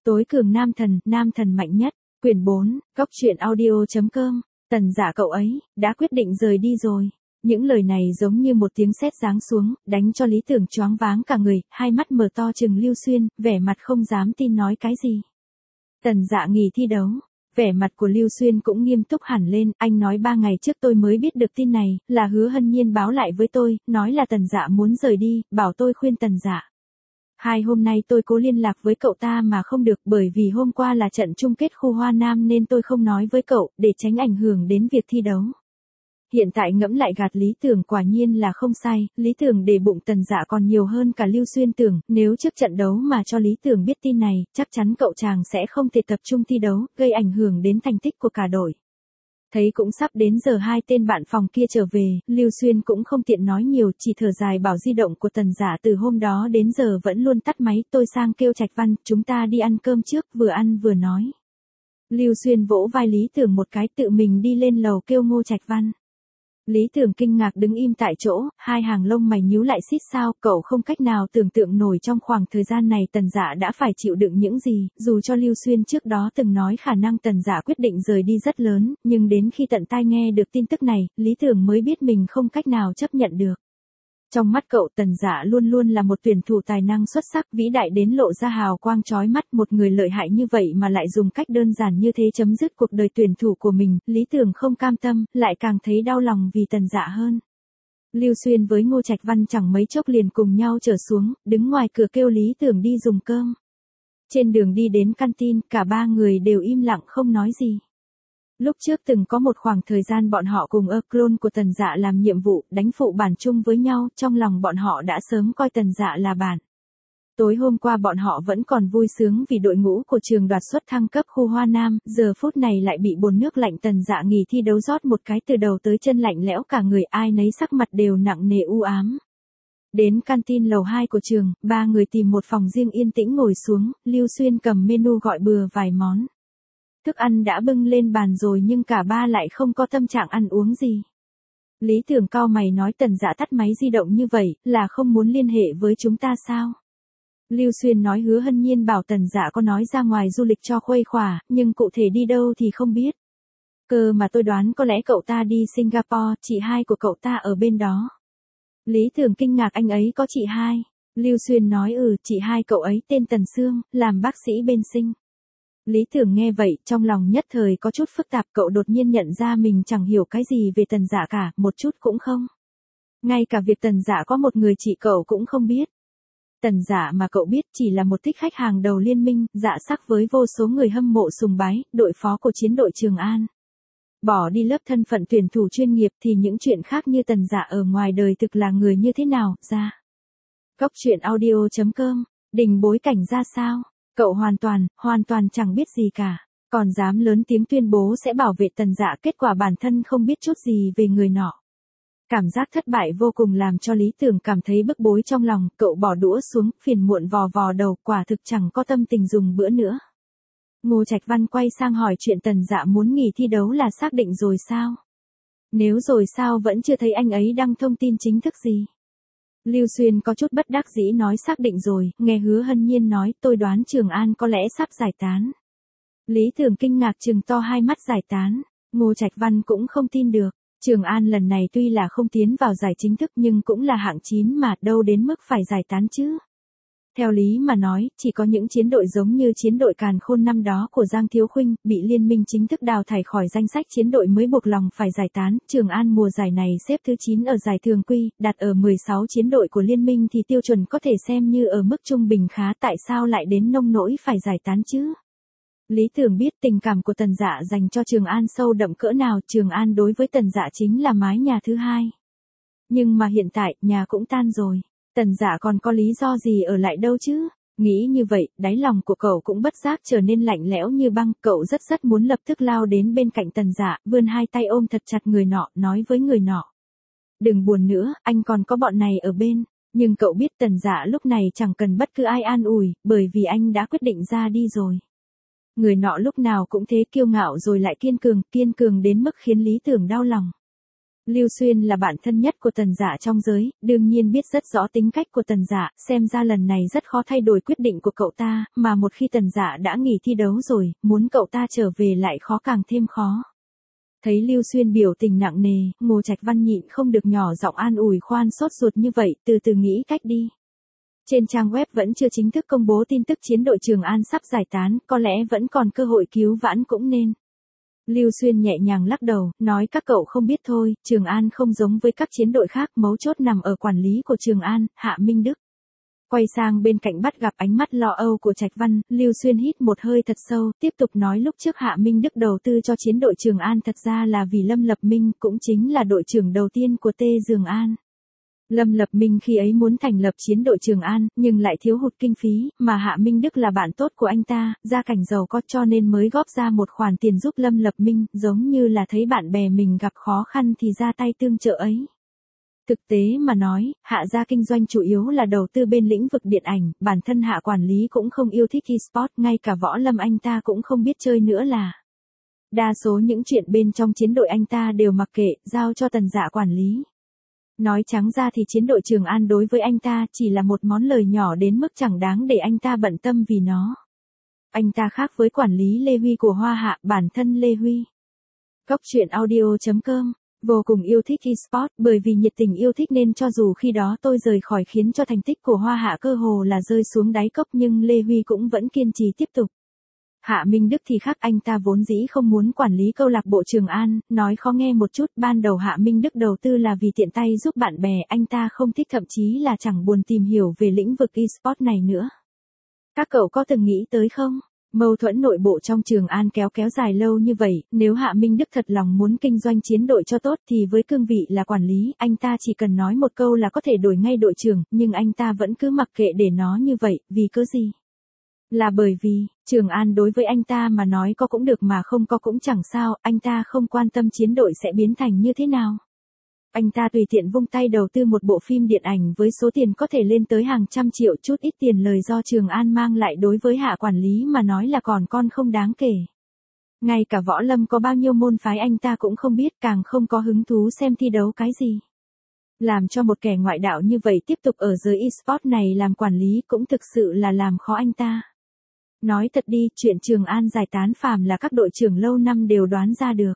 Tối cường nam thần mạnh nhất, quyển 4, góc truyện audio.com, Tần Dạ cậu ấy, đã quyết định rời đi rồi. Những lời này giống như một tiếng sét giáng xuống, đánh cho Lý Tưởng choáng váng cả người, hai mắt mở to trừng Lưu Xuyên, vẻ mặt không dám tin nói cái gì. Tần Dạ nghỉ thi đấu. Vẻ mặt của Lưu Xuyên cũng nghiêm túc hẳn lên, anh nói 3 ngày trước tôi mới biết được tin này, là Hứa Hân Nhiên báo lại với tôi, nói là Tần Dạ muốn rời đi, bảo tôi khuyên Tần Dạ. Hôm nay tôi cố liên lạc với cậu ta mà không được, bởi vì hôm qua là trận chung kết khu Hoa Nam nên tôi không nói với cậu, để tránh ảnh hưởng đến việc thi đấu. Hiện tại ngẫm lại gạt Lý Tưởng quả nhiên là không sai, Lý Tưởng để bụng Tần Dạ còn nhiều hơn cả Lưu Xuyên tưởng, nếu trước trận đấu mà cho Lý Tưởng biết tin này, chắc chắn cậu chàng sẽ không thể tập trung thi đấu, gây ảnh hưởng đến thành tích của cả đội. Thấy cũng sắp đến giờ hai tên bạn phòng kia trở về, Lưu Xuyên cũng không tiện nói nhiều, chỉ thở dài bảo di động của Tần Dạ từ hôm đó đến giờ vẫn luôn tắt máy, tôi sang kêu Trạch Văn, chúng ta đi ăn cơm trước, vừa ăn vừa nói. Lưu Xuyên vỗ vai Lý Tưởng một cái, tự mình đi lên lầu kêu Ngô Trạch Văn. Lý Tưởng kinh ngạc đứng im tại chỗ, hai hàng lông mày nhíu lại xít sao, cậu không cách nào tưởng tượng nổi trong khoảng thời gian này Tần Dạ đã phải chịu đựng những gì, dù cho Lưu Xuyên trước đó từng nói khả năng Tần Dạ quyết định rời đi rất lớn, nhưng đến khi tận tai nghe được tin tức này, Lý Tưởng mới biết mình không cách nào chấp nhận được. Trong mắt cậu Tần Dạ luôn luôn là một tuyển thủ tài năng xuất sắc, vĩ đại đến lộ ra hào quang chói mắt, một người lợi hại như vậy mà lại dùng cách đơn giản như thế chấm dứt cuộc đời tuyển thủ của mình, Lý Tưởng không cam tâm, lại càng thấy đau lòng vì Tần Dạ hơn. Lưu Xuyên với Ngô Trạch Văn chẳng mấy chốc liền cùng nhau trở xuống, đứng ngoài cửa kêu Lý Tưởng đi dùng cơm. Trên đường đi đến canteen, cả ba người đều im lặng không nói gì. Lúc trước từng có một khoảng thời gian bọn họ cùng clone của Tần Dạ làm nhiệm vụ, đánh phụ bản chung với nhau, trong lòng bọn họ đã sớm coi Tần Dạ là bạn. Tối hôm qua bọn họ vẫn còn vui sướng vì đội ngũ của trường đoạt suất thăng cấp khu Hoa Nam, giờ phút này lại bị bồn nước lạnh Tần Dạ nghỉ thi đấu rót một cái từ đầu tới chân lạnh lẽo cả người, ai nấy sắc mặt đều nặng nề u ám. Đến canteen lầu 2 của trường, ba người tìm một phòng riêng yên tĩnh ngồi xuống, Lưu Xuyên cầm menu gọi bừa vài món. Thức ăn đã bưng lên bàn rồi nhưng cả ba lại không có tâm trạng ăn uống gì. Lý Tưởng cau mày nói Tần Dạ tắt máy di động như vậy, là không muốn liên hệ với chúng ta sao? Lưu Xuyên nói Hứa Hân Nhiên bảo Tần Dạ có nói ra ngoài du lịch cho khuây khỏa, nhưng cụ thể đi đâu thì không biết. Cơ mà tôi đoán có lẽ cậu ta đi Singapore, chị hai của cậu ta ở bên đó. Lý Tưởng kinh ngạc anh ấy có chị hai. Lưu Xuyên nói chị hai cậu ấy tên Tần Sương, làm bác sĩ bên Sinh. Lý Tưởng nghe vậy, trong lòng nhất thời có chút phức tạp, cậu đột nhiên nhận ra mình chẳng hiểu cái gì về Tần Dạ cả, một chút cũng không. Ngay cả việc Tần Dạ có một người chị cậu cũng không biết. Tần Dạ mà cậu biết chỉ là một thích khách hàng đầu liên minh, dạ sắc với vô số người hâm mộ sùng bái, đội phó của chiến đội Trường An. Bỏ đi lớp thân phận tuyển thủ chuyên nghiệp thì những chuyện khác như Tần Dạ ở ngoài đời thực là người như thế nào, ra. Góc truyện audio.com, đỉnh bối cảnh ra sao? Cậu hoàn toàn chẳng biết gì cả, còn dám lớn tiếng tuyên bố sẽ bảo vệ Tần Dạ, kết quả bản thân không biết chút gì về người nọ. Cảm giác thất bại vô cùng làm cho Lý Tưởng cảm thấy bức bối trong lòng, cậu bỏ đũa xuống, phiền muộn vò vò đầu, quả thực chẳng có tâm tình dùng bữa nữa. Ngô Trạch Văn quay sang hỏi chuyện Tần Dạ muốn nghỉ thi đấu là xác định rồi sao? Nếu rồi sao vẫn chưa thấy anh ấy đăng thông tin chính thức gì? Lưu Xuyên có chút bất đắc dĩ nói xác định rồi, nghe Hứa Hân Nhiên nói tôi đoán Trường An có lẽ sắp giải tán. Lý Tưởng kinh ngạc trừng to hai mắt, giải tán, Ngô Trạch Văn cũng không tin được, Trường An lần này tuy là không tiến vào giải chính thức nhưng cũng là hạng 9 mà, đâu đến mức phải giải tán chứ. Theo lý mà nói, chỉ có những chiến đội giống như chiến đội Càn Khôn năm đó của Giang Thiếu Khuynh, bị liên minh chính thức đào thải khỏi danh sách chiến đội mới buộc lòng phải giải tán. Trường An mùa giải này xếp thứ 9 ở giải thường quy, đặt ở 16 chiến đội của liên minh thì tiêu chuẩn có thể xem như ở mức trung bình khá, tại sao lại đến nông nỗi phải giải tán chứ? Lý Tưởng biết tình cảm của Tần Dạ dành cho Trường An sâu đậm cỡ nào, Trường An đối với Tần Dạ chính là mái nhà thứ hai. Nhưng mà hiện tại, nhà cũng tan rồi. Tần Dạ còn có lý do gì ở lại đâu chứ? Nghĩ như vậy, đáy lòng của cậu cũng bất giác trở nên lạnh lẽo như băng, cậu rất muốn lập tức lao đến bên cạnh Tần Dạ, vươn hai tay ôm thật chặt người nọ, nói với người nọ. Đừng buồn nữa, anh còn có bọn này ở bên. Nhưng cậu biết Tần Dạ lúc này chẳng cần bất cứ ai an ủi, bởi vì anh đã quyết định ra đi rồi. Người nọ lúc nào cũng thế, kiêu ngạo rồi lại kiên cường đến mức khiến Lý Tưởng đau lòng. Lưu Xuyên là bạn thân nhất của Tần Dạ trong giới, đương nhiên biết rất rõ tính cách của Tần Dạ, xem ra lần này rất khó thay đổi quyết định của cậu ta, mà một khi Tần Dạ đã nghỉ thi đấu rồi, muốn cậu ta trở về lại khó càng thêm khó. Thấy Lưu Xuyên biểu tình nặng nề, Ngô Trạch Văn nhịn không được nhỏ giọng an ủi khoan sốt ruột như vậy, từ từ nghĩ cách đi. Trên trang web vẫn chưa chính thức công bố tin tức chiến đội Trường An sắp giải tán, có lẽ vẫn còn cơ hội cứu vãn cũng nên. Lưu Xuyên nhẹ nhàng lắc đầu, nói các cậu không biết thôi, Trường An không giống với các chiến đội khác, mấu chốt nằm ở quản lý của Trường An, Hạ Minh Đức. Quay sang bên cạnh bắt gặp ánh mắt lo âu của Trạch Văn, Lưu Xuyên hít một hơi thật sâu, tiếp tục nói lúc trước Hạ Minh Đức đầu tư cho chiến đội Trường An thật ra là vì Lâm Lập Minh, cũng chính là đội trưởng đầu tiên của Tê Dường An. Lâm Lập Minh khi ấy muốn thành lập chiến đội Trường An, nhưng lại thiếu hụt kinh phí, mà Hạ Minh Đức là bạn tốt của anh ta, gia cảnh giàu có cho nên mới góp ra một khoản tiền giúp Lâm Lập Minh, giống như là thấy bạn bè mình gặp khó khăn thì ra tay tương trợ ấy. Thực tế mà nói, Hạ gia kinh doanh chủ yếu là đầu tư bên lĩnh vực điện ảnh, bản thân Hạ quản lý cũng không yêu thích e-sport, ngay cả võ lâm anh ta cũng không biết chơi nữa là. Đa số những chuyện bên trong chiến đội anh ta đều mặc kệ, giao cho Tần Dạ quản lý. Nói trắng ra thì chiến đội Trường An đối với anh ta chỉ là một món lời nhỏ đến mức chẳng đáng để anh ta bận tâm vì nó. Anh ta khác với quản lý Lê Huy của Hoa Hạ, bản thân Lê Huy. Góc truyện audio.com vô cùng yêu thích eSport, bởi vì nhiệt tình yêu thích nên cho dù khi đó tôi rời khỏi khiến cho thành tích của Hoa Hạ cơ hồ là rơi xuống đáy cốc nhưng Lê Huy cũng vẫn kiên trì tiếp tục. Hạ Minh Đức thì khác, anh ta vốn dĩ không muốn quản lý câu lạc bộ Trường An, nói khó nghe một chút, ban đầu Hạ Minh Đức đầu tư là vì tiện tay giúp bạn bè, anh ta không thích, thậm chí là chẳng buồn tìm hiểu về lĩnh vực eSport này nữa. Các cậu có từng nghĩ tới không? Mâu thuẫn nội bộ trong Trường An kéo dài lâu như vậy, nếu Hạ Minh Đức thật lòng muốn kinh doanh chiến đội cho tốt thì với cương vị là quản lý, anh ta chỉ cần nói một câu là có thể đổi ngay đội trưởng, nhưng anh ta vẫn cứ mặc kệ để nó như vậy, vì cớ gì? Là bởi vì, Trường An đối với anh ta mà nói có cũng được mà không có cũng chẳng sao, anh ta không quan tâm chiến đội sẽ biến thành như thế nào. Anh ta tùy tiện vung tay đầu tư một bộ phim điện ảnh với số tiền có thể lên tới hàng trăm triệu, chút ít tiền lời do Trường An mang lại đối với Hạ quản lý mà nói là còn con không đáng kể. Ngay cả võ lâm có bao nhiêu môn phái anh ta cũng không biết, càng không có hứng thú xem thi đấu cái gì. Làm cho một kẻ ngoại đạo như vậy tiếp tục ở giới eSport này làm quản lý cũng thực sự là làm khó anh ta. Nói thật đi, chuyện Trường An giải tán phàm là các đội trưởng lâu năm đều đoán ra được.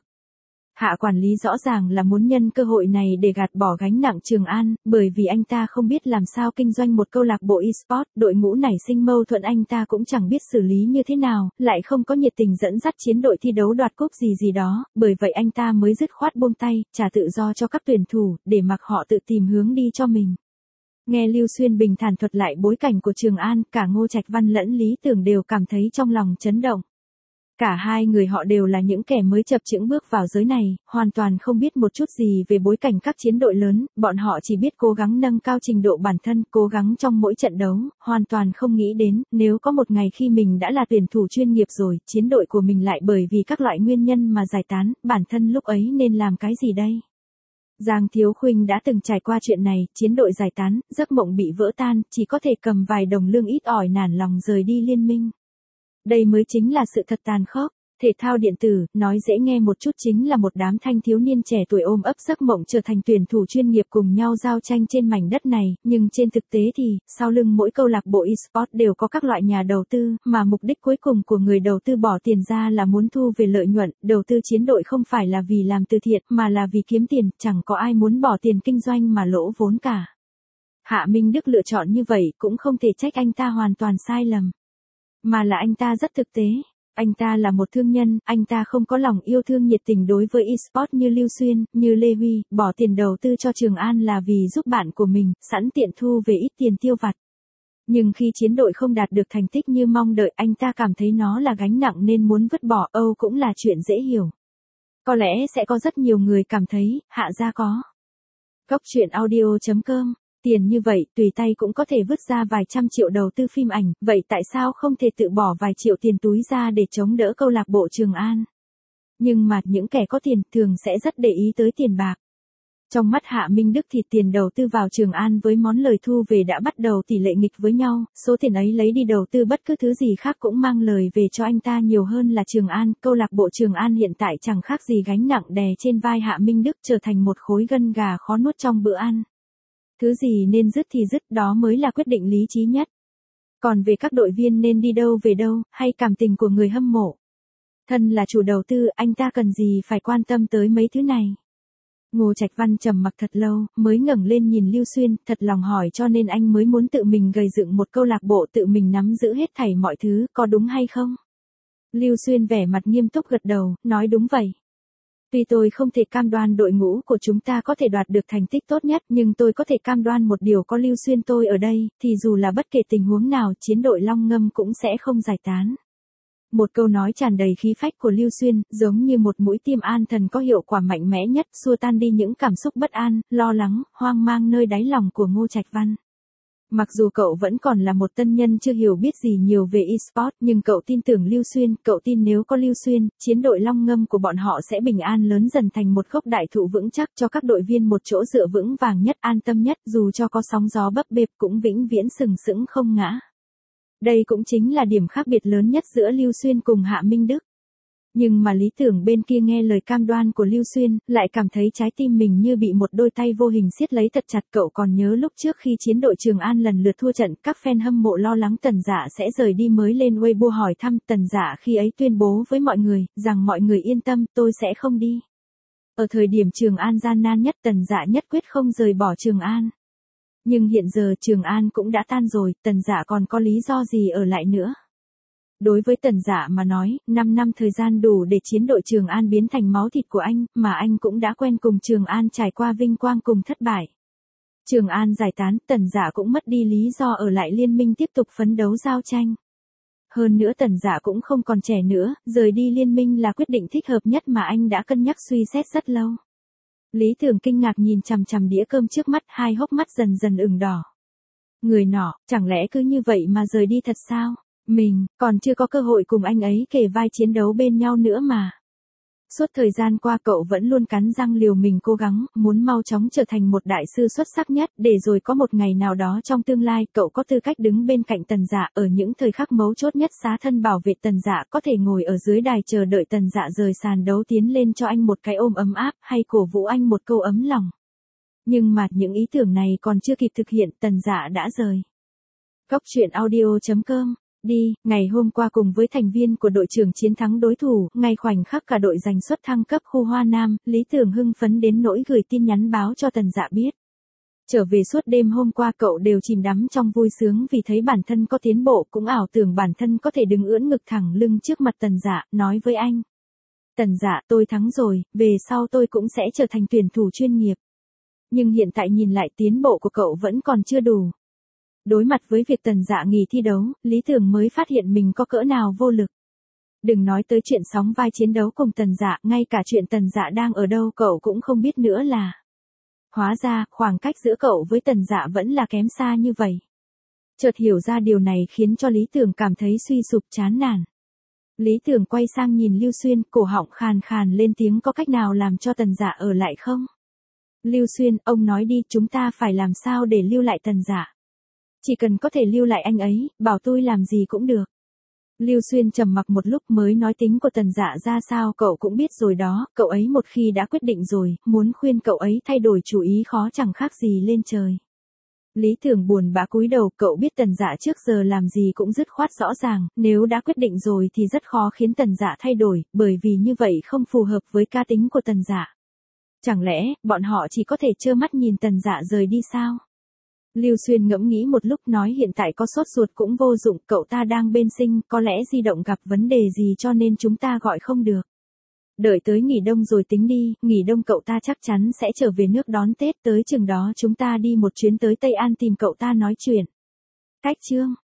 Hạ quản lý rõ ràng là muốn nhân cơ hội này để gạt bỏ gánh nặng Trường An, bởi vì anh ta không biết làm sao kinh doanh một câu lạc bộ eSport, đội ngũ nảy sinh mâu thuẫn anh ta cũng chẳng biết xử lý như thế nào, lại không có nhiệt tình dẫn dắt chiến đội thi đấu đoạt cúp gì đó, bởi vậy anh ta mới dứt khoát buông tay, trả tự do cho các tuyển thủ, để mặc họ tự tìm hướng đi cho mình. Nghe Lưu Xuyên bình thản thuật lại bối cảnh của Trường An, cả Ngô Trạch Văn lẫn Lý Tưởng đều cảm thấy trong lòng chấn động. Cả hai người họ đều là những kẻ mới chập chững bước vào giới này, hoàn toàn không biết một chút gì về bối cảnh các chiến đội lớn, bọn họ chỉ biết cố gắng nâng cao trình độ bản thân, cố gắng trong mỗi trận đấu, hoàn toàn không nghĩ đến, nếu có một ngày khi mình đã là tuyển thủ chuyên nghiệp rồi, chiến đội của mình lại bởi vì các loại nguyên nhân mà giải tán, bản thân lúc ấy nên làm cái gì đây? Giang Thiếu Khuynh đã từng trải qua chuyện này, chiến đội giải tán, giấc mộng bị vỡ tan, chỉ có thể cầm vài đồng lương ít ỏi nản lòng rời đi liên minh. Đây mới chính là sự thật tàn khốc. Thể thao điện tử, nói dễ nghe một chút chính là một đám thanh thiếu niên trẻ tuổi ôm ấp giấc mộng trở thành tuyển thủ chuyên nghiệp cùng nhau giao tranh trên mảnh đất này, nhưng trên thực tế thì, sau lưng mỗi câu lạc bộ eSport đều có các loại nhà đầu tư, mà mục đích cuối cùng của người đầu tư bỏ tiền ra là muốn thu về lợi nhuận, đầu tư chiến đội không phải là vì làm từ thiện, mà là vì kiếm tiền, chẳng có ai muốn bỏ tiền kinh doanh mà lỗ vốn cả. Hạ Minh Đức lựa chọn như vậy cũng không thể trách anh ta hoàn toàn sai lầm. Mà là anh ta rất thực tế. Anh ta là một thương nhân, anh ta không có lòng yêu thương nhiệt tình đối với eSport như Lưu Xuyên, như Lê Huy, bỏ tiền đầu tư cho Trường An là vì giúp bạn của mình, sẵn tiện thu về ít tiền tiêu vặt. Nhưng khi chiến đội không đạt được thành tích như mong đợi, anh ta cảm thấy nó là gánh nặng nên muốn vứt bỏ, cũng là chuyện dễ hiểu. Có lẽ sẽ có rất nhiều người cảm thấy, Hạ gia có. Góc truyện audio.com Tiền như vậy, tùy tay cũng có thể vứt ra vài trăm triệu đầu tư phim ảnh, vậy tại sao không thể tự bỏ vài triệu tiền túi ra để chống đỡ câu lạc bộ Trường An? Nhưng mà những kẻ có tiền thường sẽ rất để ý tới tiền bạc. Trong mắt Hạ Minh Đức thì tiền đầu tư vào Trường An với món lời thu về đã bắt đầu tỷ lệ nghịch với nhau, số tiền ấy lấy đi đầu tư bất cứ thứ gì khác cũng mang lời về cho anh ta nhiều hơn là Trường An. Câu lạc bộ Trường An hiện tại chẳng khác gì gánh nặng đè trên vai Hạ Minh Đức, trở thành một khối gân gà khó nuốt trong bữa ăn. Thứ gì nên dứt thì dứt, đó mới là quyết định lý trí nhất. Còn về các đội viên nên đi đâu về đâu, hay cảm tình của người hâm mộ, thân là chủ đầu tư, anh ta cần gì phải quan tâm tới mấy thứ này. Ngô Trạch Văn trầm mặc thật lâu, mới ngẩng lên nhìn Lưu Xuyên, thật lòng hỏi cho nên anh mới muốn tự mình gầy dựng một câu lạc bộ, tự mình nắm giữ hết thảy mọi thứ, có đúng hay không? Lưu Xuyên vẻ mặt nghiêm túc gật đầu, nói đúng vậy. Tuy tôi không thể cam đoan đội ngũ của chúng ta có thể đoạt được thành tích tốt nhất, nhưng tôi có thể cam đoan một điều, có Lưu Xuyên tôi ở đây, thì dù là bất kể tình huống nào, chiến đội Long Ngâm cũng sẽ không giải tán. Một câu nói tràn đầy khí phách của Lưu Xuyên, giống như một mũi tiêm an thần có hiệu quả mạnh mẽ nhất, xua tan đi những cảm xúc bất an, lo lắng, hoang mang nơi đáy lòng của Ngô Trạch Văn. Mặc dù cậu vẫn còn là một tân nhân chưa hiểu biết gì nhiều về eSports, nhưng cậu tin tưởng Lưu Xuyên, cậu tin nếu có Lưu Xuyên, chiến đội Long Ngâm của bọn họ sẽ bình an lớn dần thành một gốc đại thụ vững chắc, cho các đội viên một chỗ dựa vững vàng nhất, an tâm nhất, dù cho có sóng gió bấp bênh cũng vĩnh viễn sừng sững không ngã. Đây cũng chính là điểm khác biệt lớn nhất giữa Lưu Xuyên cùng Hạ Minh Đức. Nhưng mà lý tưởng bên kia nghe lời cam đoan của Lưu Xuyên, lại cảm thấy trái tim mình như bị một đôi tay vô hình siết lấy thật chặt. Cậu còn nhớ lúc trước khi chiến đội Trường An lần lượt thua trận, các fan hâm mộ lo lắng Tần Dạ sẽ rời đi mới lên Weibo hỏi thăm. Tần Dạ khi ấy tuyên bố với mọi người, rằng mọi người yên tâm, tôi sẽ không đi. Ở thời điểm Trường An gian nan nhất, Tần Dạ nhất quyết không rời bỏ Trường An. Nhưng hiện giờ Trường An cũng đã tan rồi, Tần Dạ còn có lý do gì ở lại nữa? Đối với Tần Dạ mà nói, 5 năm thời gian đủ để chiến đội Trường An biến thành máu thịt của anh, mà anh cũng đã quen cùng Trường An trải qua vinh quang cùng thất bại. Trường An giải tán, Tần Dạ cũng mất đi lý do ở lại liên minh tiếp tục phấn đấu giao tranh. Hơn nữa Tần Dạ cũng không còn trẻ nữa, rời đi liên minh là quyết định thích hợp nhất mà anh đã cân nhắc suy xét rất lâu. Lý Tưởng kinh ngạc nhìn chằm chằm đĩa cơm trước mắt, hai hốc mắt dần dần ửng đỏ. Người nọ, chẳng lẽ cứ như vậy mà rời đi thật sao? Mình, còn chưa có cơ hội cùng anh ấy kề vai chiến đấu bên nhau nữa mà. Suốt thời gian qua cậu vẫn luôn cắn răng liều mình cố gắng, muốn mau chóng trở thành một đại sư xuất sắc nhất, để rồi có một ngày nào đó trong tương lai, cậu có tư cách đứng bên cạnh Tần Dạ, ở những thời khắc mấu chốt nhất xá thân bảo vệ Tần Dạ, có thể ngồi ở dưới đài chờ đợi Tần Dạ rời sàn đấu tiến lên cho anh một cái ôm ấm áp, hay cổ vũ anh một câu ấm lòng. Nhưng mà những ý tưởng này còn chưa kịp thực hiện, Tần Dạ đã rời. Góc truyện audio.com Đi, ngày hôm qua cùng với thành viên của đội trưởng chiến thắng đối thủ, ngay khoảnh khắc cả đội giành suất thăng cấp khu Hoa Nam, Lý Tưởng hưng phấn đến nỗi gửi tin nhắn báo cho Tần Dạ biết. Trở về suốt đêm hôm qua cậu đều chìm đắm trong vui sướng vì thấy bản thân có tiến bộ, cũng ảo tưởng bản thân có thể đứng ưỡn ngực thẳng lưng trước mặt Tần Dạ, nói với anh. Tần Dạ, tôi thắng rồi, về sau tôi cũng sẽ trở thành tuyển thủ chuyên nghiệp. Nhưng hiện tại nhìn lại tiến bộ của cậu vẫn còn chưa đủ. Đối mặt với việc Tần Dạ nghỉ thi đấu, Lý Tưởng mới phát hiện mình có cỡ nào vô lực. Đừng nói tới chuyện sóng vai chiến đấu cùng Tần Dạ, ngay cả chuyện Tần Dạ đang ở đâu cậu cũng không biết nữa là. Hóa ra, khoảng cách giữa cậu với Tần Dạ vẫn là kém xa như vậy. Chợt hiểu ra điều này khiến cho Lý Tưởng cảm thấy suy sụp chán nản. Lý Tưởng quay sang nhìn Lưu Xuyên, cổ họng khàn khàn lên tiếng, có cách nào làm cho Tần Dạ ở lại không? Lưu Xuyên, ông nói đi, chúng ta phải làm sao để lưu lại Tần Dạ? Chỉ cần có thể lưu lại anh ấy, bảo tôi làm gì cũng được. Lưu Xuyên trầm mặc một lúc mới nói, tính của Tần Dạ ra sao cậu cũng biết rồi đó, cậu ấy một khi đã quyết định rồi, muốn khuyên cậu ấy thay đổi chủ ý khó chẳng khác gì lên trời. Lý Tưởng buồn bã cúi đầu, cậu biết Tần Dạ trước giờ làm gì cũng dứt khoát rõ ràng, nếu đã quyết định rồi thì rất khó khiến Tần Dạ thay đổi, bởi vì như vậy không phù hợp với cá tính của Tần Dạ. Chẳng lẽ, bọn họ chỉ có thể trơ mắt nhìn Tần Dạ rời đi sao? Lưu Xuyên ngẫm nghĩ một lúc nói, hiện tại có sốt ruột cũng vô dụng, cậu ta đang bên sinh, có lẽ di động gặp vấn đề gì cho nên chúng ta gọi không được. Đợi tới nghỉ đông rồi tính đi, nghỉ đông cậu ta chắc chắn sẽ trở về nước đón Tết, tới chừng đó chúng ta đi một chuyến tới Tây An tìm cậu ta nói chuyện. Cách chương